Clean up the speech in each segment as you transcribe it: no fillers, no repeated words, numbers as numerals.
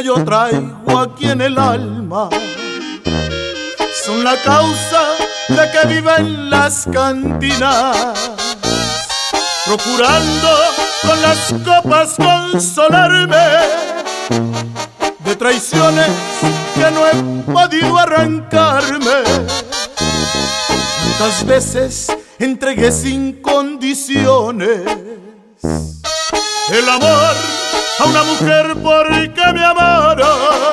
que yo traigo aquí en el alma son la causa de que viva en las cantinas, procurando con las copas consolarme de traiciones que no he podido arrancarme. Tantas veces entregué sin condiciones el amor a una mujer porque me amara,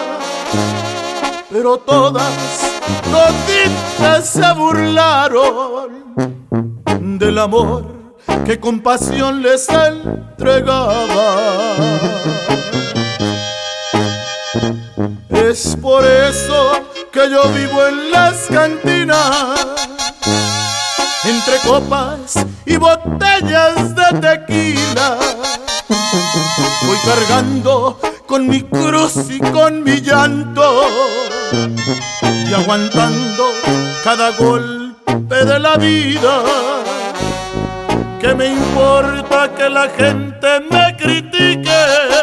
pero todas, toditas se burlaron del amor que con pasión les entregaba. Es por eso que yo vivo en las cantinas, entre copas y botellas de tequila. Voy cargando con mi cruz y con mi llanto y aguantando cada golpe de la vida. ¿Qué me importa que la gente me critique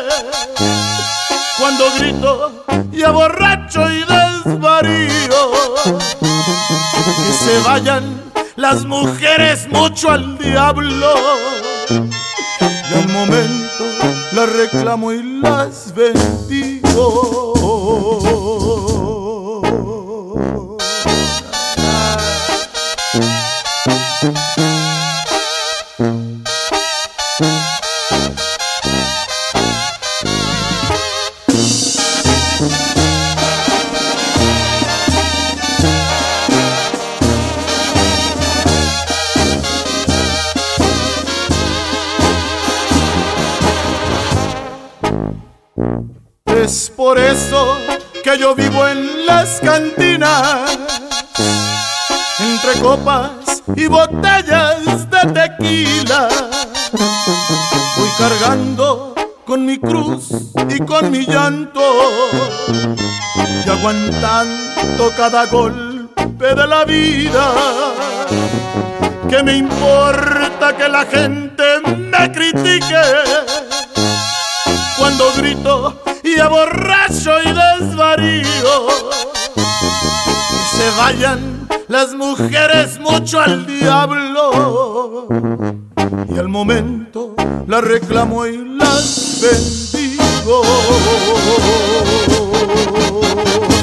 cuando grito y aborracho y desvarío? Que se vayan las mujeres mucho al diablo, y al momento las reclamo y las bendigo. Es por eso que yo vivo en las cantinas, entre copas y botellas de tequila. Voy cargando con mi cruz y con mi llanto y aguantando cada golpe de la vida. ¿Qué me importa que la gente me critique cuando grito y aborracho y desvarío? Que se vayan las mujeres mucho al diablo, y al momento las reclamo y las bendigo.